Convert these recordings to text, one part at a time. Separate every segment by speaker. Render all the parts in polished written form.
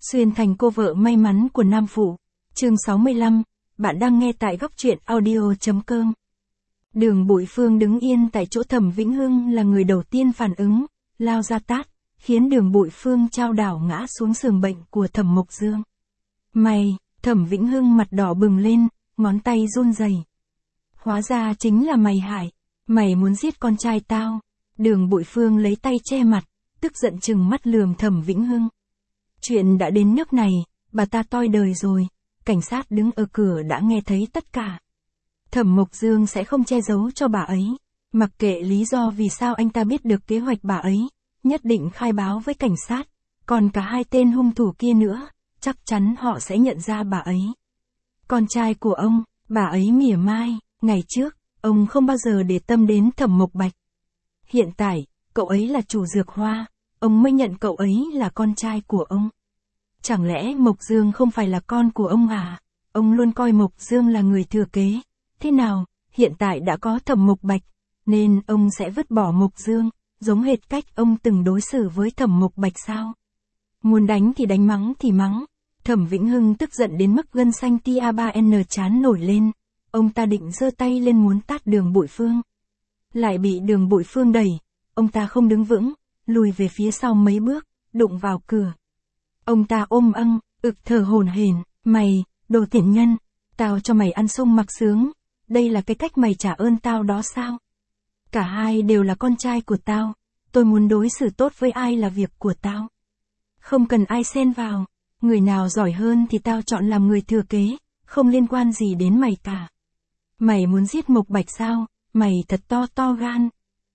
Speaker 1: Xuyên thành cô vợ may mắn của Nam Phụ. Chương 65, bạn đang nghe tại góc truyện audio.com. Đường Bụi Phương đứng yên tại chỗ Thẩm Vĩnh Hưng là người đầu tiên phản ứng, lao ra tát, khiến Đường Bụi Phương chao đảo ngã xuống giường bệnh của Thẩm Mộc Dương. Mày, Thẩm Vĩnh Hưng mặt đỏ bừng lên, ngón tay run rẩy. Hóa ra chính là mày hại, mày muốn giết con trai tao. Đường Bụi Phương lấy tay che mặt, tức giận trừng mắt lườm Thẩm Vĩnh Hưng. Chuyện đã đến nước này, bà ta toi đời rồi, cảnh sát đứng ở cửa đã nghe thấy tất cả. Thẩm Mộc Dương sẽ không che giấu cho bà ấy, mặc kệ lý do vì sao anh ta biết được kế hoạch bà ấy, nhất định khai báo với cảnh sát, còn cả hai tên hung thủ kia nữa, chắc chắn họ sẽ nhận ra bà ấy. Con trai của ông, bà ấy mỉa mai, ngày trước, ông không bao giờ để tâm đến Thẩm Mộc Bạch. Hiện tại, cậu ấy là chủ dược hoa, ông mới nhận cậu ấy là con trai của ông. Chẳng lẽ Mộc Dương không phải là con của ông à? Ông luôn coi Mộc Dương là người thừa kế. Thế nào, hiện tại đã có Thẩm Mộc Bạch, nên ông sẽ vứt bỏ Mộc Dương, giống hệt cách ông từng đối xử với Thẩm Mộc Bạch sao? Muốn đánh thì đánh, mắng thì mắng. Thẩm Vĩnh Hưng tức giận đến mức gân xanh tia 3N trán nổi lên. Ông ta định giơ tay lên muốn tát Đường Bụi Phương. Lại bị Đường Bụi Phương đẩy. Ông ta không đứng vững, lùi về phía sau mấy bước, đụng vào cửa. Ông ta ôm thở hổn hển, mày, đồ tiện nhân, tao cho mày ăn sung mặc sướng, đây là cái cách mày trả ơn tao đó sao? Cả hai đều là con trai của tao, tôi muốn đối xử tốt với ai là việc của tao. Không cần ai xen vào, người nào giỏi hơn thì tao chọn làm người thừa kế, không liên quan gì đến mày cả. Mày muốn giết Mộc Bạch sao? Mày thật to gan.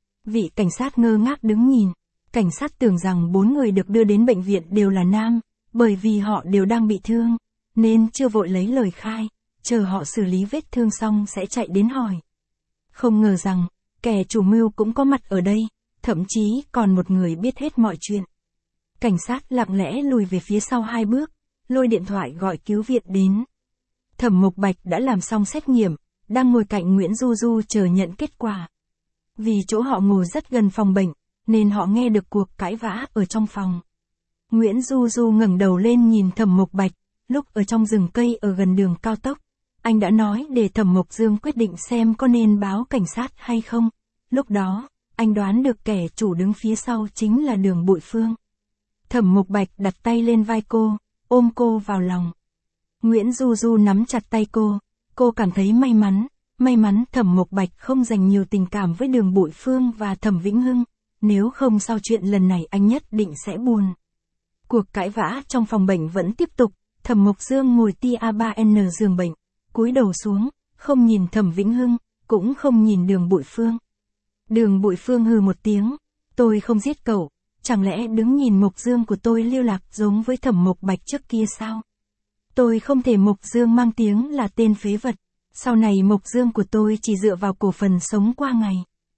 Speaker 1: Vị cảnh sát ngơ ngác đứng nhìn. Cảnh sát tưởng rằng 4 người được đưa đến bệnh viện đều là nam, bởi vì họ đều đang bị thương, nên chưa vội lấy lời khai, chờ họ xử lý vết thương xong sẽ chạy đến hỏi. Không ngờ rằng, kẻ chủ mưu cũng có mặt ở đây, thậm chí còn một người biết hết mọi chuyện. Cảnh sát lặng lẽ lùi về phía sau 2 bước, lôi điện thoại gọi cứu viện đến. Thẩm Mộc Bạch đã làm xong xét nghiệm, đang ngồi cạnh Nguyễn Du Du chờ nhận kết quả. Vì chỗ họ ngồi rất gần phòng bệnh, nên họ nghe được cuộc cãi vã ở trong phòng. Nguyễn Du Du ngẩng đầu lên nhìn Thẩm Mộc Bạch, lúc ở trong rừng cây ở gần đường cao tốc. Anh đã nói để Thẩm Mộc Dương quyết định xem có nên báo cảnh sát hay không. Lúc đó, anh đoán được kẻ chủ đứng phía sau chính là Đường Bụi Phương. Thẩm Mộc Bạch đặt tay lên vai cô, ôm cô vào lòng. Nguyễn Du Du nắm chặt tay cô cảm thấy may mắn Thẩm Mộc Bạch không dành nhiều tình cảm với Đường Bụi Phương và Thẩm Vĩnh Hưng. Nếu không sau chuyện lần này anh nhất định sẽ buồn. Cuộc cãi vã trong phòng bệnh vẫn tiếp tục. Thẩm Mộc Dương ngồi tia 3N giường bệnh, cúi đầu xuống, không nhìn Thẩm Vĩnh Hưng, cũng không nhìn Đường Bụi Phương. Đường Bụi Phương hừ một tiếng, tôi không giết cậu, chẳng lẽ đứng nhìn Mộc Dương của tôi lưu lạc giống với Thẩm Mộc Bạch trước kia sao? Tôi không thể Mộc Dương mang tiếng là tên phế vật, sau này Mộc Dương của tôi chỉ dựa vào cổ phần sống qua ngày.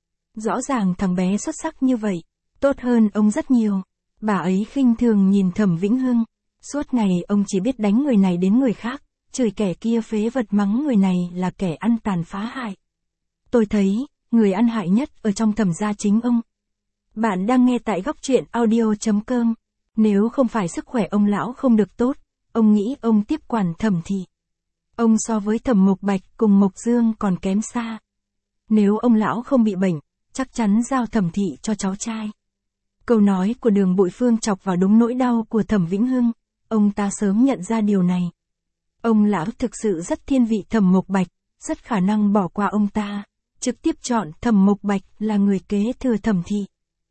Speaker 1: Rõ ràng thằng bé xuất sắc như vậy, tốt hơn ông rất nhiều. Bà ấy khinh thường nhìn Thẩm Vĩnh Hưng, suốt ngày ông chỉ biết đánh người này đến người khác, chửi kẻ kia phế vật, mắng người này là kẻ ăn tàn phá hại. Tôi thấy, người ăn hại nhất ở trong Thẩm gia chính ông. Bạn đang nghe tại góc truyện audio.com. Nếu không phải sức khỏe ông lão không được tốt, ông nghĩ ông tiếp quản Thẩm thị. Ông so với Thẩm Mộc Bạch cùng Mộc Dương còn kém xa. Nếu ông lão không bị bệnh, chắc chắn giao Thẩm thị cho cháu trai. Câu nói của Đường Bụi Phương chọc vào đúng nỗi đau của Thẩm Vĩnh Hưng, ông ta sớm nhận ra điều này. Ông lão thực sự rất thiên vị Thẩm Mộc Bạch, rất khả năng bỏ qua ông ta, trực tiếp chọn Thẩm Mộc Bạch là người kế thừa Thẩm thị.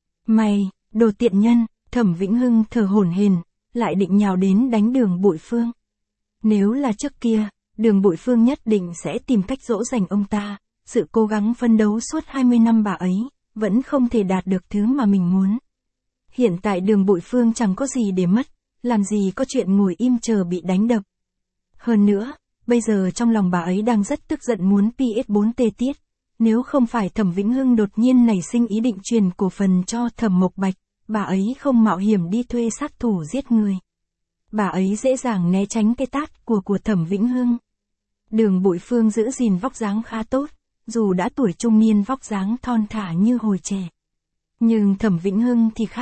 Speaker 1: Mày, đồ tiện nhân, Thẩm Vĩnh Hưng thở hổn hển, lại định nhào đến đánh Đường Bụi Phương. Nếu là trước kia, Đường Bụi Phương nhất định sẽ tìm cách dỗ dành ông ta. Sự cố gắng phấn đấu suốt 20 năm bà ấy, vẫn không thể đạt được thứ mà mình muốn. Hiện tại Đường Bụi Phương chẳng có gì để mất, làm gì có chuyện ngồi im chờ bị đánh đập. Hơn nữa, bây giờ trong lòng bà ấy đang rất tức giận muốn PS4T tiết. Nếu không phải Thẩm Vĩnh Hưng đột nhiên nảy sinh ý định truyền cổ phần cho Thẩm Mộc Bạch, bà ấy không mạo hiểm đi thuê sát thủ giết người. Bà ấy dễ dàng né tránh cái tát của Thẩm Vĩnh Hưng. Đường Bụi Phương giữ gìn vóc dáng khá tốt, dù đã tuổi trung niên vóc dáng thon thả như hồi trẻ. Nhưng Thẩm Vĩnh Hưng thì khác,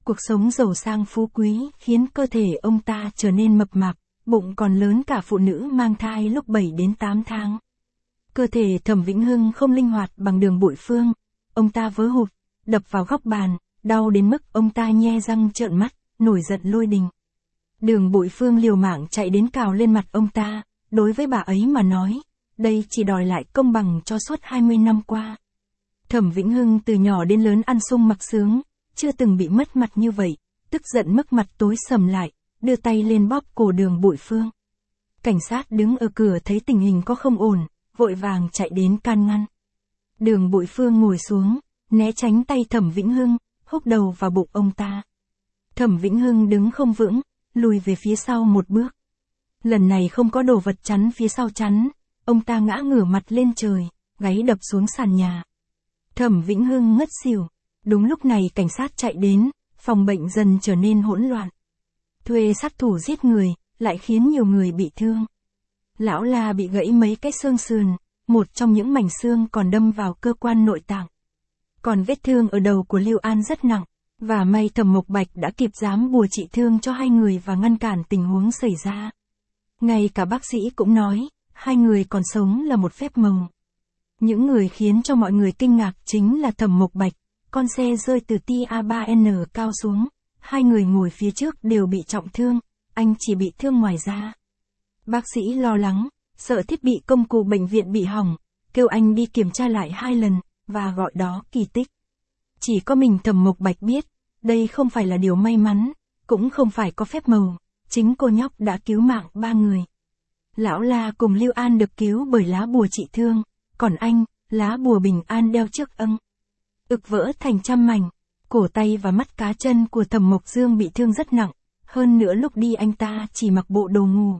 Speaker 1: Cuộc sống giàu sang phú quý khiến cơ thể ông ta trở nên mập mạp, bụng còn lớn cả phụ nữ mang thai lúc 7 đến 8 tháng. Cơ thể Thẩm Vĩnh Hưng không linh hoạt bằng Đường Bội Phương, ông ta vớ hụt, đập vào góc bàn, đau đến mức ông ta nhe răng trợn mắt, nổi giận lôi đình. Đường Bội Phương liều mạng chạy đến cào lên mặt ông ta, đối với bà ấy mà nói, đây chỉ đòi lại công bằng cho suốt 20 năm qua. Thẩm Vĩnh Hưng từ nhỏ đến lớn ăn sung mặc sướng, chưa từng bị mất mặt như vậy, tức giận mức mặt tối sầm lại, đưa tay lên bóp cổ Đường Bội Phương. Cảnh sát đứng ở cửa thấy tình hình có không ổn, vội vàng chạy đến can ngăn. Đường Bội Phương ngồi xuống, né tránh tay Thẩm Vĩnh Hưng, húc đầu vào bụng ông ta. Thẩm Vĩnh Hưng đứng không vững, lùi về phía sau một bước. Lần này không có đồ vật chắn phía sau chắn, ông ta ngã ngửa mặt lên trời, gáy đập xuống sàn nhà. Thẩm Vĩnh Hưng ngất xỉu. Đúng lúc này cảnh sát chạy đến, phòng bệnh dần trở nên hỗn loạn. Thuê sát thủ giết người, lại khiến nhiều người bị thương. Lão La bị gãy mấy cái xương sườn, một trong những mảnh xương còn đâm vào cơ quan nội tạng. Còn vết thương ở đầu của Lưu An rất nặng, và may Thẩm Mộc Bạch đã kịp giám bùa trị thương cho hai người và ngăn cản tình huống xảy ra. Ngay cả bác sĩ cũng nói, hai người còn sống là một phép màu. Những người khiến cho mọi người kinh ngạc chính là Thẩm Mộc Bạch, con xe rơi từ TA3N cao xuống, hai người ngồi phía trước đều bị trọng thương, anh chỉ bị thương ngoài da. Bác sĩ lo lắng, sợ thiết bị công cụ bệnh viện bị hỏng, kêu anh đi kiểm tra lại 2 lần, và gọi đó kỳ tích. Chỉ có mình Thẩm Mộc Bạch biết, đây không phải là điều may mắn, cũng không phải có phép màu, chính cô nhóc đã cứu mạng 3 người. Lão La cùng Lưu An được cứu bởi lá bùa trị thương, còn anh, lá bùa bình an đeo trước âng. Ực vỡ thành trăm mảnh, cổ tay và mắt cá chân của Thẩm Mộc Dương bị thương rất nặng, hơn nữa lúc đi anh ta chỉ mặc bộ đồ ngủ.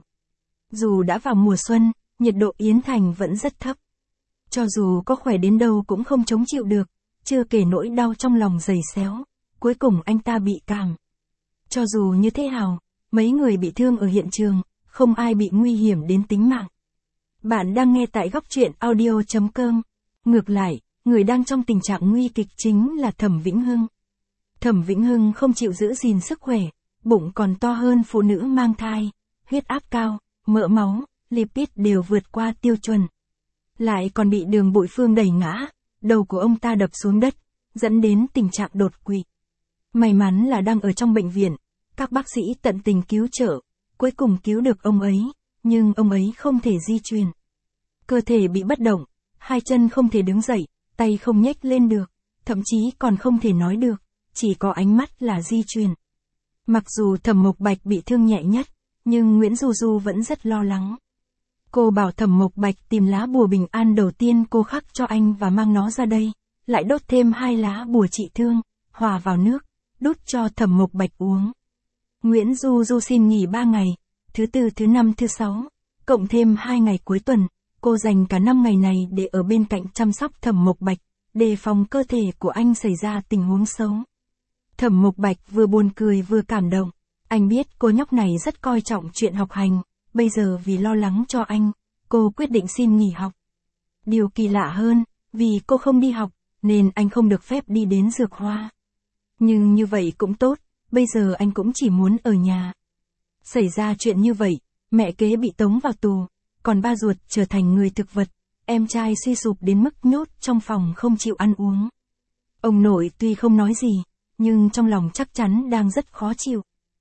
Speaker 1: Dù đã vào mùa xuân, nhiệt độ Yến Thành vẫn rất thấp. Cho dù có khỏe đến đâu cũng không chống chịu được, chưa kể nỗi đau trong lòng dày xéo, cuối cùng anh ta bị cảm. Cho dù như thế nào, mấy người bị thương ở hiện trường, không ai bị nguy hiểm đến tính mạng. Bạn đang nghe tại góc truyện audio.com. Ngược lại, người đang trong tình trạng nguy kịch chính là Thẩm Vĩnh Hưng. Thẩm Vĩnh Hưng không chịu giữ gìn sức khỏe, bụng còn to hơn phụ nữ mang thai, huyết áp cao, mỡ máu, lipid đều vượt qua tiêu chuẩn. Lại còn bị Đường Bội Phương đẩy ngã, đầu của ông ta đập xuống đất, dẫn đến tình trạng đột quỵ. May mắn là đang ở trong bệnh viện, các bác sĩ tận tình cứu trợ, cuối cùng cứu được ông ấy, nhưng ông ấy không thể di chuyển. Cơ thể bị bất động, hai chân không thể đứng dậy, tay không nhếch lên được, thậm chí còn không thể nói được, chỉ có ánh mắt là di chuyển. Mặc dù Thẩm Mộc Bạch bị thương nhẹ nhất, nhưng Nguyễn Du Du vẫn rất lo lắng. Cô bảo Thẩm Mộc Bạch tìm lá bùa bình an đầu tiên cô khắc cho anh và mang nó ra đây, lại đốt thêm 2 lá bùa trị thương, hòa vào nước, đút cho Thẩm Mộc Bạch uống. Nguyễn Du Du xin nghỉ 3 ngày, thứ Tư, thứ Năm, thứ Sáu, cộng thêm 2 ngày cuối tuần, cô dành cả 5 ngày này để ở bên cạnh chăm sóc Thẩm Mộc Bạch, đề phòng cơ thể của anh xảy ra tình huống xấu. Thẩm Mộc Bạch vừa buồn cười vừa cảm động, anh biết cô nhóc này rất coi trọng chuyện học hành, bây giờ vì lo lắng cho anh, cô quyết định xin nghỉ học. Điều kỳ lạ hơn, vì cô không đi học, nên anh không được phép đi đến dược hoa. Nhưng như vậy cũng tốt, bây giờ anh cũng chỉ muốn ở nhà. Xảy ra chuyện như vậy, mẹ kế bị tống vào tù, còn ba ruột trở thành người thực vật, em trai suy sụp đến mức nhốt trong phòng không chịu ăn uống. Ông nội tuy không nói gì, nhưng trong lòng chắc chắn đang rất khó chịu.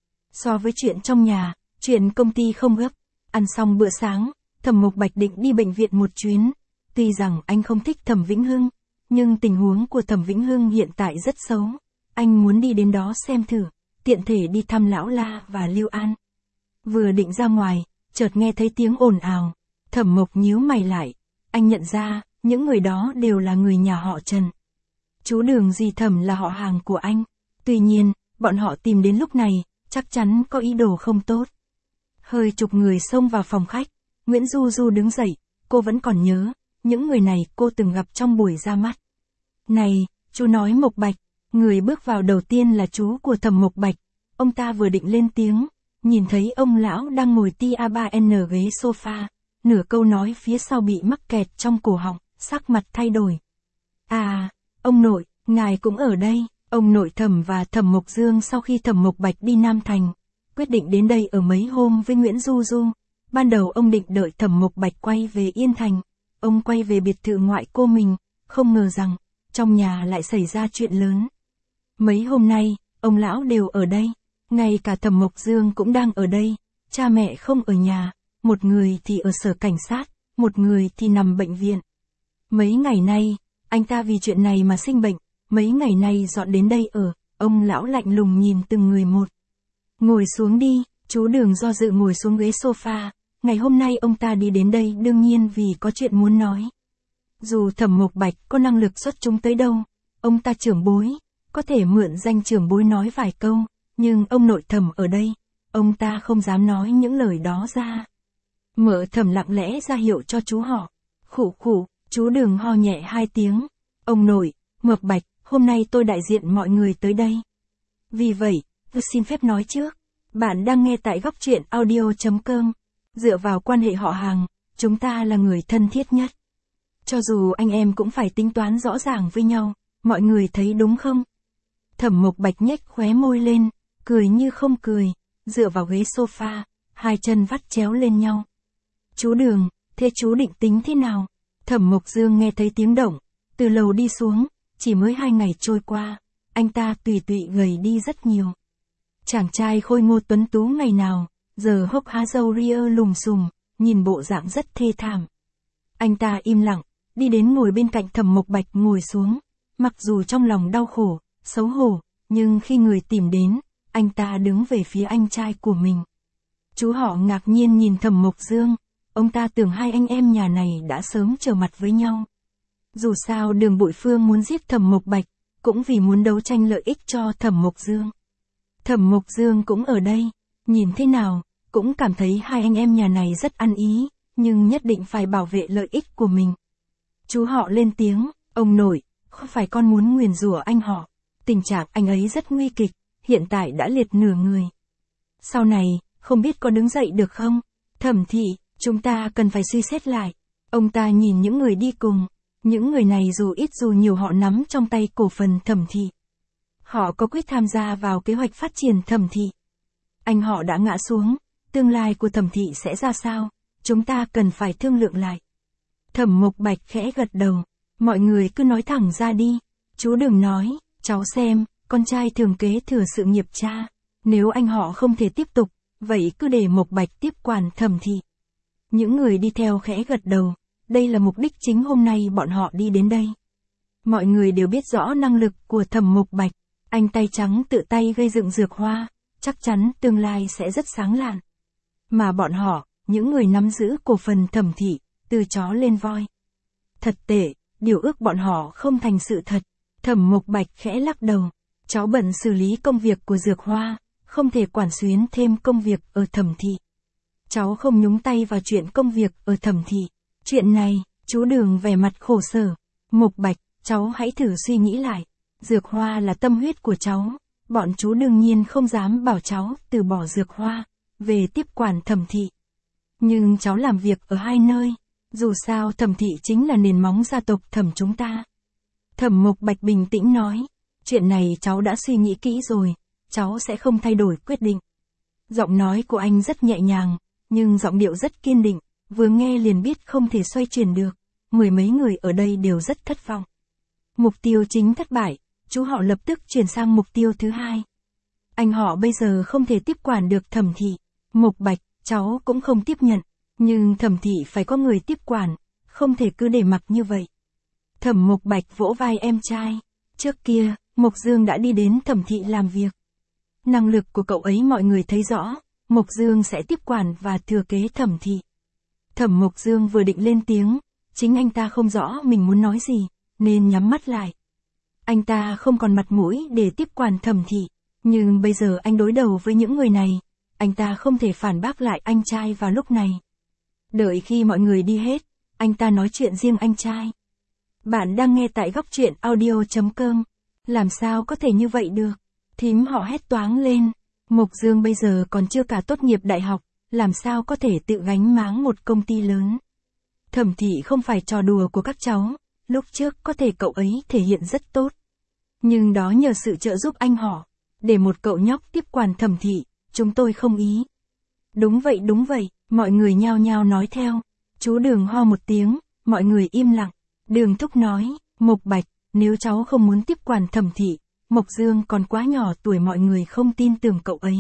Speaker 1: So với chuyện trong nhà, chuyện công ty không gấp. Ăn xong bữa sáng, Thẩm Mộc Bạch định đi bệnh viện một chuyến. Tuy rằng anh không thích Thẩm Vĩnh Hưng, nhưng tình huống của Thẩm Vĩnh Hưng hiện tại rất xấu. Anh muốn đi đến đó xem thử, tiện thể đi thăm Lão La và Lưu An. Vừa định ra ngoài, chợt nghe thấy tiếng ồn ào. Thẩm Mộc nhíu mày lại. Anh nhận ra, những người đó đều là người nhà họ Trần. Chú Đường dì Thẩm là họ hàng của anh. Tuy nhiên, bọn họ tìm đến lúc này, chắc chắn có ý đồ không tốt. Hơi chục người xông vào phòng khách, Nguyễn Du Du đứng dậy, cô vẫn còn nhớ, những người này cô từng gặp trong buổi ra mắt. Này, chú nói Mộc Bạch, người bước vào đầu tiên là chú của Thẩm Mộc Bạch, ông ta vừa định lên tiếng, nhìn thấy ông lão đang ngồi TA3N ghế sofa, nửa câu nói phía sau bị mắc kẹt trong cổ họng, sắc mặt thay đổi. À, ông nội, ngài cũng ở đây, Ông nội Thẩm và Thẩm Mộc Dương sau khi Thẩm Mộc Bạch đi Nam Thành, quyết định đến đây ở mấy hôm với Nguyễn Du Du. Ban đầu ông định đợi Thẩm Mộc Bạch quay về Yên Thành, ông quay về biệt thự ngoại cô mình, không ngờ rằng, trong nhà lại xảy ra chuyện lớn. Mấy hôm nay, ông lão đều ở đây, ngay cả Thẩm Mộc Dương cũng đang ở đây, cha mẹ không ở nhà, một người thì ở sở cảnh sát, một người thì nằm bệnh viện. Mấy ngày nay, anh ta vì chuyện này mà sinh bệnh, mấy ngày nay dọn đến đây ở, ông lão lạnh lùng nhìn từng người một. Ngồi xuống đi, chú Đường do dự ngồi xuống ghế sofa, ngày hôm nay ông ta đi đến đây đương nhiên vì có chuyện muốn nói. Dù Thẩm Mộc Bạch có năng lực xuất chúng tới đâu, ông ta trưởng bối, có thể mượn danh trưởng bối nói vài câu, nhưng ông nội Thẩm ở đây, ông ta không dám nói những lời đó ra. Mợ Thẩm lặng lẽ ra hiệu cho chú họ. Khụ khụ, chú Đường ho nhẹ 2 tiếng. Ông nội, Mộc Bạch, hôm nay tôi đại diện mọi người tới đây. Vì vậy, tôi xin phép nói trước. Bạn đang nghe tại góc truyện audio.com. Dựa vào quan hệ họ hàng, chúng ta là người thân thiết nhất. Cho dù anh em cũng phải tính toán rõ ràng với nhau, mọi người thấy đúng không? Thẩm Mộc Bạch nhếch khóe môi lên, cười như không cười, dựa vào ghế sofa, hai chân vắt chéo lên nhau. Chú Đường, thế chú định tính thế nào? Thẩm Mộc Dương nghe thấy tiếng động, từ lầu đi xuống, chỉ mới 2 ngày trôi qua, anh ta tùy gầy đi rất nhiều. Chàng trai khôi ngô tuấn tú ngày nào, giờ hốc há râu ria lùm xùm, nhìn bộ dạng rất thê thảm. Anh ta im lặng, đi đến ngồi bên cạnh Thẩm Mộc Bạch ngồi xuống, mặc dù trong lòng đau khổ, xấu hổ, nhưng khi người tìm đến, anh ta đứng về phía anh trai của mình. Chú họ ngạc nhiên nhìn Thẩm Mộc Dương, ông ta tưởng hai anh em nhà này đã sớm trở mặt với nhau. Dù sao Đường Bội Phương muốn giết Thẩm Mộc Bạch, cũng vì muốn đấu tranh lợi ích cho Thẩm Mộc Dương. Thẩm Mộc Dương cũng ở đây, nhìn thế nào, cũng cảm thấy hai anh em nhà này rất ăn ý, nhưng nhất định phải bảo vệ lợi ích của mình. Chú họ lên tiếng, ông nội, không phải con muốn nguyền rủa anh họ, tình trạng anh ấy rất nguy kịch, hiện tại đã liệt nửa người. Sau này, không biết có đứng dậy được không? Thẩm thị, chúng ta cần phải suy xét lại. Ông ta nhìn những người đi cùng, những người này dù ít dù nhiều họ nắm trong tay cổ phần Thẩm thị. Họ có quyết tham gia vào kế hoạch phát triển Thẩm thị. Anh họ đã ngã xuống, tương lai của Thẩm thị sẽ ra sao? Chúng ta cần phải thương lượng lại. Thẩm Mộc Bạch khẽ gật đầu, mọi người cứ nói thẳng ra đi. Chú đừng nói, cháu xem, con trai thường kế thừa sự nghiệp cha. Nếu anh họ không thể tiếp tục, vậy cứ để Mộc Bạch tiếp quản Thẩm thị. Những người đi theo khẽ gật đầu, đây là mục đích chính hôm nay bọn họ đi đến đây. Mọi người đều biết rõ năng lực của Thẩm Mộc Bạch, anh tay trắng tự tay gây dựng dược hoa, chắc chắn tương lai sẽ rất sáng lạn. Mà bọn họ, những người nắm giữ cổ phần Thẩm thị, từ chó lên voi. Thật tệ, điều ước bọn họ không thành sự thật. Thẩm Mộc Bạch khẽ lắc đầu, cháu bận xử lý công việc của dược hoa, không thể quản xuyến thêm công việc ở Thẩm thị. Cháu không nhúng tay vào chuyện công việc ở Thẩm thị. Chuyện này, chú Đường vẻ mặt khổ sở. Mộc Bạch, cháu hãy thử suy nghĩ lại. Dược hoa là tâm huyết của cháu, bọn chú đương nhiên không dám bảo cháu từ bỏ dược hoa, về tiếp quản Thẩm thị. Nhưng cháu làm việc ở hai nơi, dù sao Thẩm thị chính là nền móng gia tộc Thẩm chúng ta. Thẩm Mộc Bạch bình tĩnh nói, chuyện này cháu đã suy nghĩ kỹ rồi, cháu sẽ không thay đổi quyết định. Giọng nói của anh rất nhẹ nhàng, nhưng giọng điệu rất kiên định, vừa nghe liền biết không thể xoay chuyển được, mười mấy người ở đây đều rất thất vọng. Mục tiêu chính thất bại, chú họ lập tức chuyển sang mục tiêu thứ hai. Anh họ bây giờ không thể tiếp quản được Thẩm thị. Mộc Bạch, cháu cũng không tiếp nhận, nhưng Thẩm thị phải có người tiếp quản, không thể cứ để mặc như vậy. Thẩm Mộc Bạch vỗ vai em trai, trước kia, Mộc Dương đã đi đến Thẩm thị làm việc. Năng lực của cậu ấy mọi người thấy rõ, Mộc Dương sẽ tiếp quản và thừa kế Thẩm thị. Thẩm Mộc Dương vừa định lên tiếng, chính anh ta không rõ mình muốn nói gì, nên nhắm mắt lại. Anh ta không còn mặt mũi để tiếp quản Thẩm thị, nhưng bây giờ anh đối đầu với những người này, anh ta không thể phản bác lại anh trai vào lúc này. Đợi khi mọi người đi hết, anh ta nói chuyện riêng anh trai. Bạn đang nghe tại góc truyện audio.com. Làm sao có thể như vậy được? Thím họ hét toáng lên. Mộc Dương bây giờ còn chưa cả tốt nghiệp đại học, làm sao có thể tự gánh máng một công ty lớn. Thẩm thị không phải trò đùa của các cháu, lúc trước có thể cậu ấy thể hiện rất tốt. Nhưng đó nhờ sự trợ giúp anh họ. Để một cậu nhóc tiếp quản Thẩm thị, chúng tôi không ý. Đúng vậy, mọi người nhao nhao nói theo. Chú Đường ho một tiếng, mọi người im lặng. Đường Thúc nói, Mộc Bạch, nếu cháu không muốn tiếp quản Thẩm thị, Mộc Dương còn quá nhỏ tuổi, mọi người không tin tưởng cậu ấy.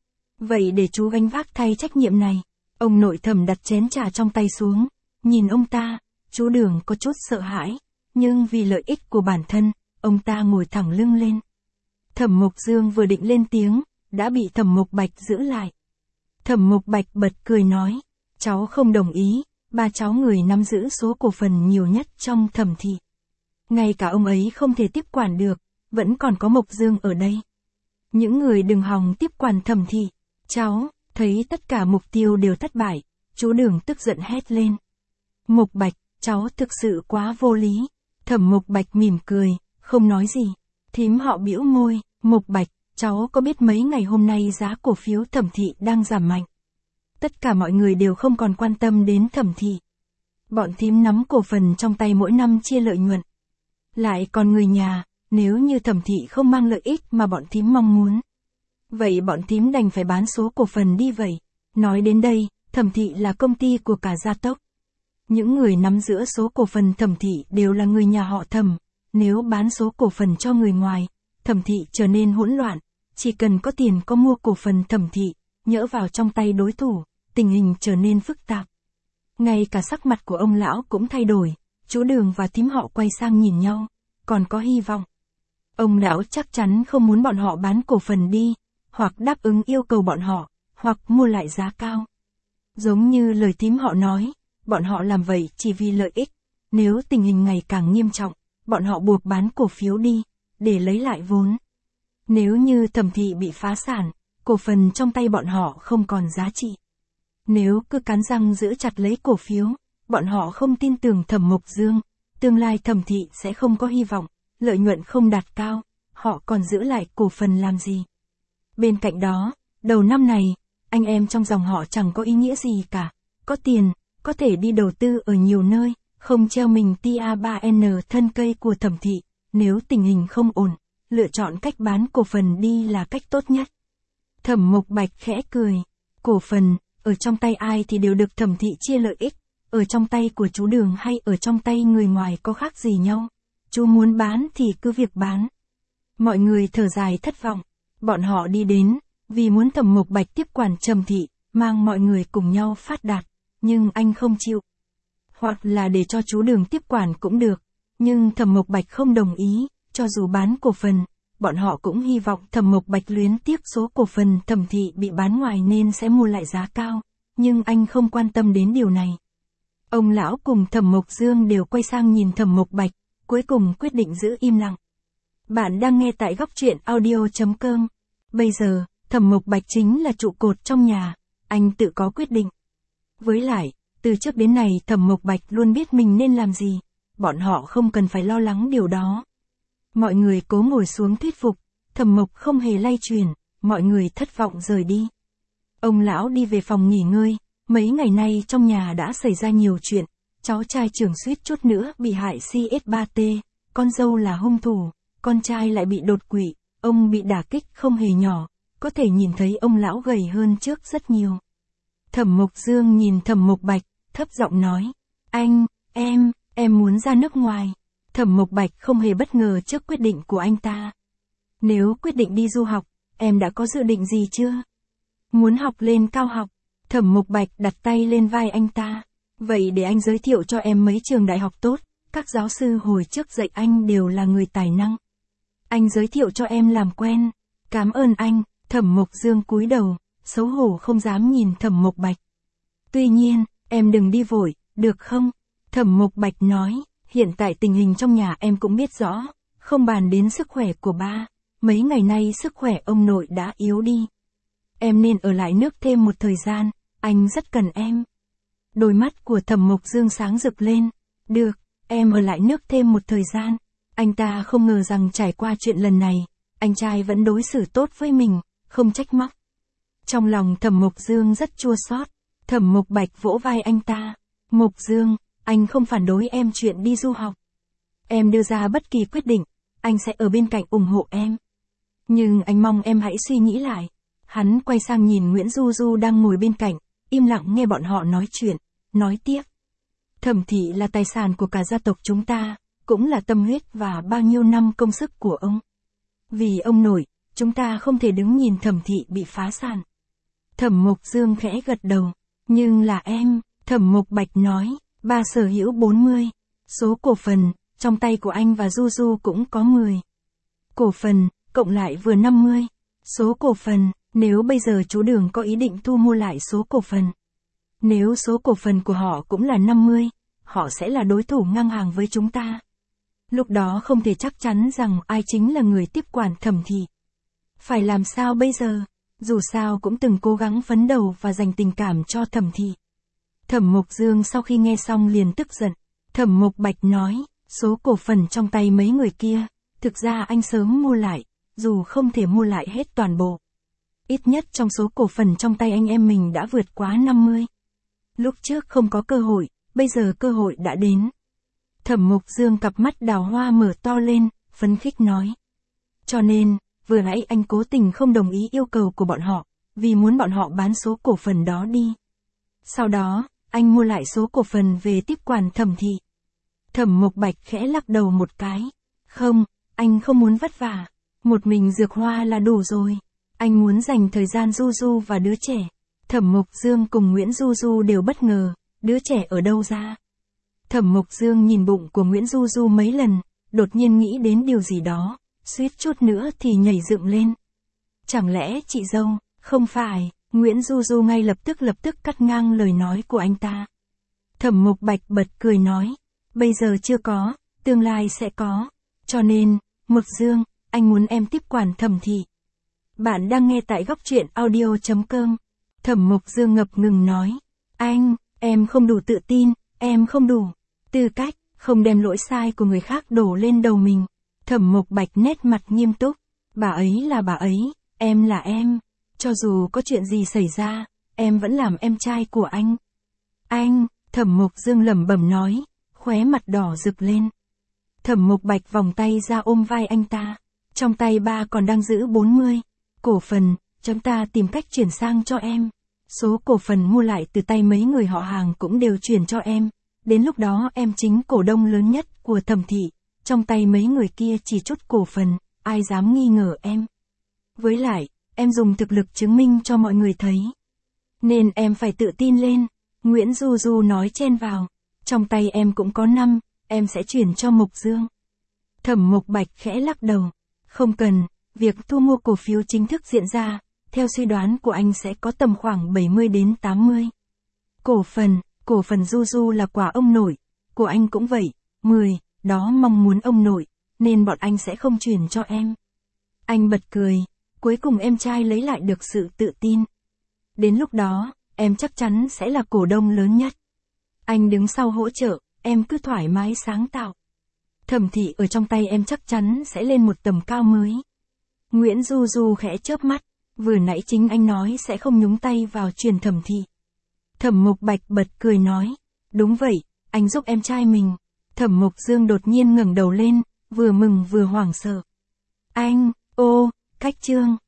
Speaker 1: Vậy để chú gánh vác thay trách nhiệm này. Ông nội Thẩm đặt chén trà trong tay xuống, nhìn ông ta, chú Đường có chút sợ hãi, nhưng vì lợi ích của bản thân, ông ta ngồi thẳng lưng lên. Thẩm Mộc Dương vừa định lên tiếng, đã bị Thẩm Mộc Bạch giữ lại. Thẩm Mộc Bạch bật cười nói, cháu không đồng ý, ba cháu người nắm giữ số cổ phần nhiều nhất trong Thẩm thị. Ngay cả ông ấy không thể tiếp quản được, vẫn còn có Mộc Dương ở đây. Những người đừng hòng tiếp quản Thẩm thị. Cháu, thấy tất cả mục tiêu đều thất bại, chú Đường tức giận hét lên. Mộc Bạch, cháu thực sự quá vô lý. Thẩm Mộc Bạch mỉm cười, không nói gì. Thím họ bĩu môi, Mộc Bạch, cháu có biết mấy ngày hôm nay giá cổ phiếu Thẩm thị đang giảm mạnh. Tất cả mọi người đều không còn quan tâm đến Thẩm thị. Bọn thím nắm cổ phần trong tay mỗi năm chia lợi nhuận. Lại còn người nhà, nếu như Thẩm thị không mang lợi ích mà bọn thím mong muốn. Vậy bọn thím đành phải bán số cổ phần đi vậy. Nói đến đây, Thẩm thị là công ty của cả gia tộc. Những người nắm giữ số cổ phần Thẩm thị đều là người nhà họ Thẩm. Nếu bán số cổ phần cho người ngoài, Thẩm thị trở nên hỗn loạn. Chỉ cần có tiền có mua cổ phần Thẩm thị, nhỡ vào trong tay đối thủ, tình hình trở nên phức tạp. Ngay cả sắc mặt của ông lão cũng thay đổi, chú Đường và thím họ quay sang nhìn nhau, còn có hy vọng. Ông lão chắc chắn không muốn bọn họ bán cổ phần đi, hoặc đáp ứng yêu cầu bọn họ, hoặc mua lại giá cao. Giống như lời thím họ nói, bọn họ làm vậy chỉ vì lợi ích, nếu tình hình ngày càng nghiêm trọng, bọn họ buộc bán cổ phiếu đi, để lấy lại vốn. Nếu như Thẩm thị bị phá sản, cổ phần trong tay bọn họ không còn giá trị. Nếu cứ cắn răng giữ chặt lấy cổ phiếu, bọn họ không tin tưởng Thẩm Mộc Dương, tương lai Thẩm thị sẽ không có hy vọng, lợi nhuận không đạt cao, họ còn giữ lại cổ phần làm gì. Bên cạnh đó, đầu năm này, anh em trong dòng họ chẳng có ý nghĩa gì cả, có tiền, có thể đi đầu tư ở nhiều nơi, không treo mình TA3N thân cây của Thẩm thị, nếu tình hình không ổn, lựa chọn cách bán cổ phần đi là cách tốt nhất. Thẩm Mộc Bạch khẽ cười, cổ phần, ở trong tay ai thì đều được Thẩm thị chia lợi ích, ở trong tay của chú Đường hay ở trong tay người ngoài có khác gì nhau, chú muốn bán thì cứ việc bán. Mọi người thở dài thất vọng, bọn họ đi đến, vì muốn Thẩm Mộc Bạch tiếp quản Trầm thị, mang mọi người cùng nhau phát đạt, nhưng anh không chịu. Hoặc là để cho chú Đường tiếp quản cũng được, nhưng Thẩm Mộc Bạch không đồng ý, cho dù bán cổ phần, bọn họ cũng hy vọng Thẩm Mộc Bạch luyến tiếc số cổ phần Thẩm thị bị bán ngoài nên sẽ mua lại giá cao, nhưng anh không quan tâm đến điều này. Ông lão cùng Thẩm Mộc Dương đều quay sang nhìn Thẩm Mộc Bạch, cuối cùng quyết định giữ im lặng. Bạn đang nghe tại góc truyện audio.com. Bây giờ, Thẩm Mộc Bạch chính là trụ cột trong nhà, anh tự có quyết định. Với lại, từ trước đến nay Thẩm Mộc Bạch luôn biết mình nên làm gì, bọn họ không cần phải lo lắng điều đó. Mọi người cố ngồi xuống thuyết phục, Thẩm Mộc không hề lay chuyển, mọi người thất vọng rời đi. Ông lão đi về phòng nghỉ ngơi, mấy ngày nay trong nhà đã xảy ra nhiều chuyện, cháu trai trưởng suýt chút nữa bị hại CS3T, con dâu là hung thủ, con trai lại bị đột quỵ, ông bị đả kích không hề nhỏ, có thể nhìn thấy ông lão gầy hơn trước rất nhiều. Thẩm Mộc Dương nhìn Thẩm Mộc Bạch, thấp giọng nói, anh, em muốn ra nước ngoài. Thẩm Mộc Bạch không hề bất ngờ trước quyết định của anh ta. Nếu quyết định đi du học, em đã có dự định gì chưa? Muốn học lên cao học. Thẩm Mộc Bạch đặt tay lên vai anh ta. Vậy để anh giới thiệu cho em mấy trường đại học tốt, các giáo sư hồi trước dạy anh đều là người tài năng. Anh giới thiệu cho em làm quen. Cảm ơn anh. Thẩm Mộc Dương cúi đầu, xấu hổ không dám nhìn Thẩm Mộc Bạch. Tuy nhiên, em đừng đi vội, được không? Thẩm Mộc Bạch nói, hiện tại tình hình trong nhà em cũng biết rõ, không bàn đến sức khỏe của ba, mấy ngày nay sức khỏe ông nội đã yếu đi. Em nên ở lại nước thêm một thời gian, anh rất cần em. Đôi mắt của Thẩm Mộc Dương sáng rực lên, được, em ở lại nước thêm một thời gian. Anh ta không ngờ rằng trải qua chuyện lần này, anh trai vẫn đối xử tốt với mình, không trách móc. Trong lòng Thẩm Mộc Dương rất chua xót. Thẩm Mộc Bạch vỗ vai anh ta, Mộc Dương, anh không phản đối em chuyện đi du học. Em đưa ra bất kỳ quyết định, anh sẽ ở bên cạnh ủng hộ em. Nhưng anh mong em hãy suy nghĩ lại. Hắn quay sang nhìn Nguyễn Du Du đang ngồi bên cạnh, im lặng nghe bọn họ nói chuyện, nói tiếp. Thẩm thị là tài sản của cả gia tộc chúng ta, cũng là tâm huyết và bao nhiêu năm công sức của ông. Vì ông nội, chúng ta không thể đứng nhìn Thẩm thị bị phá sản. Thẩm Mộc Dương khẽ gật đầu. Nhưng là em, Thẩm Mộc Bạch nói, ba sở hữu 40. Số cổ phần, trong tay của anh và Du Du cũng có 10. Cổ phần, cộng lại vừa 50. Số cổ phần, nếu bây giờ chú Đường có ý định thu mua lại số cổ phần. Nếu số cổ phần của họ cũng là 50, họ sẽ là đối thủ ngang hàng với chúng ta. Lúc đó không thể chắc chắn rằng ai chính là người tiếp quản Thẩm thị. Phải làm sao bây giờ? Dù sao cũng từng cố gắng phấn đấu và dành tình cảm cho Thẩm thị. Thẩm Mộc Dương sau khi nghe xong liền tức giận. Thẩm Mộc Bạch nói, số cổ phần trong tay mấy người kia, thực ra anh sớm mua lại, dù không thể mua lại hết toàn bộ. Ít nhất trong số cổ phần trong tay anh em mình đã vượt quá 50. Lúc trước không có cơ hội, bây giờ cơ hội đã đến. Thẩm Mộc Dương cặp mắt đào hoa mở to lên, phấn khích nói. Cho nên, vừa nãy anh cố tình không đồng ý yêu cầu của bọn họ, vì muốn bọn họ bán số cổ phần đó đi. Sau đó, anh mua lại số cổ phần về tiếp quản Thẩm thị. Thẩm Mộc Bạch khẽ lắc đầu một cái. Không, anh không muốn vất vả. Một mình Dược Hoa là đủ rồi. Anh muốn dành thời gian Du Du và đứa trẻ. Thẩm Mộc Dương cùng Nguyễn Du Du đều bất ngờ, đứa trẻ ở đâu ra? Thẩm Mộc Dương nhìn bụng của Nguyễn Du Du mấy lần, đột nhiên nghĩ đến điều gì đó, suýt chút nữa thì nhảy dựng lên. Chẳng lẽ chị dâu, không phải, Nguyễn Du Du ngay lập tức cắt ngang lời nói của anh ta. Thẩm Mộc Bạch bật cười nói, bây giờ chưa có, tương lai sẽ có, cho nên, Mộc Dương, anh muốn em tiếp quản Thẩm thị. Bạn đang nghe tại góc truyện audio.com. Thẩm Mộc Dương ngập ngừng nói, anh, em không đủ tự tin, em không đủ tư cách, không đem lỗi sai của người khác đổ lên đầu mình. Thẩm Mộc Bạch nét mặt nghiêm túc, bà ấy là bà ấy, em là em, cho dù có chuyện gì xảy ra, em vẫn làm em trai của anh. Anh, Thẩm Mộc Dương lẩm bẩm nói, khóe mặt đỏ rực lên. Thẩm Mộc Bạch vòng tay ra ôm vai anh ta, trong tay ba còn đang giữ 40. Cổ phần, chúng ta tìm cách chuyển sang cho em. Số cổ phần mua lại từ tay mấy người họ hàng cũng đều chuyển cho em. Đến lúc đó em chính cổ đông lớn nhất của Thẩm thị. Trong tay mấy người kia chỉ chút cổ phần, ai dám nghi ngờ em. Với lại, em dùng thực lực chứng minh cho mọi người thấy. Nên em phải tự tin lên. Nguyễn Du Du nói chen vào. Trong tay em cũng có 5, em sẽ chuyển cho Mộc Dương. Thẩm Mộc Bạch khẽ lắc đầu. Không cần, việc thu mua cổ phiếu chính thức diễn ra, theo suy đoán của anh sẽ có tầm khoảng 70 đến 80. Cổ phần Du Du là quả ông nội, của anh cũng vậy, 10, đó mong muốn ông nội, nên bọn anh sẽ không chuyển cho em. Anh bật cười, cuối cùng em trai lấy lại được sự tự tin. Đến lúc đó, em chắc chắn sẽ là cổ đông lớn nhất. Anh đứng sau hỗ trợ, em cứ thoải mái sáng tạo. Thẩm thị ở trong tay em chắc chắn sẽ lên một tầm cao mới. Nguyễn Du Du khẽ chớp mắt, vừa nãy chính anh nói sẽ không nhúng tay vào chuyện Thẩm thị. Thẩm Mộc Bạch bật cười nói, đúng vậy, anh giúp em trai mình. Thẩm Mộc Dương đột nhiên ngẩng đầu lên, vừa mừng vừa hoảng sợ. Anh, cách chương.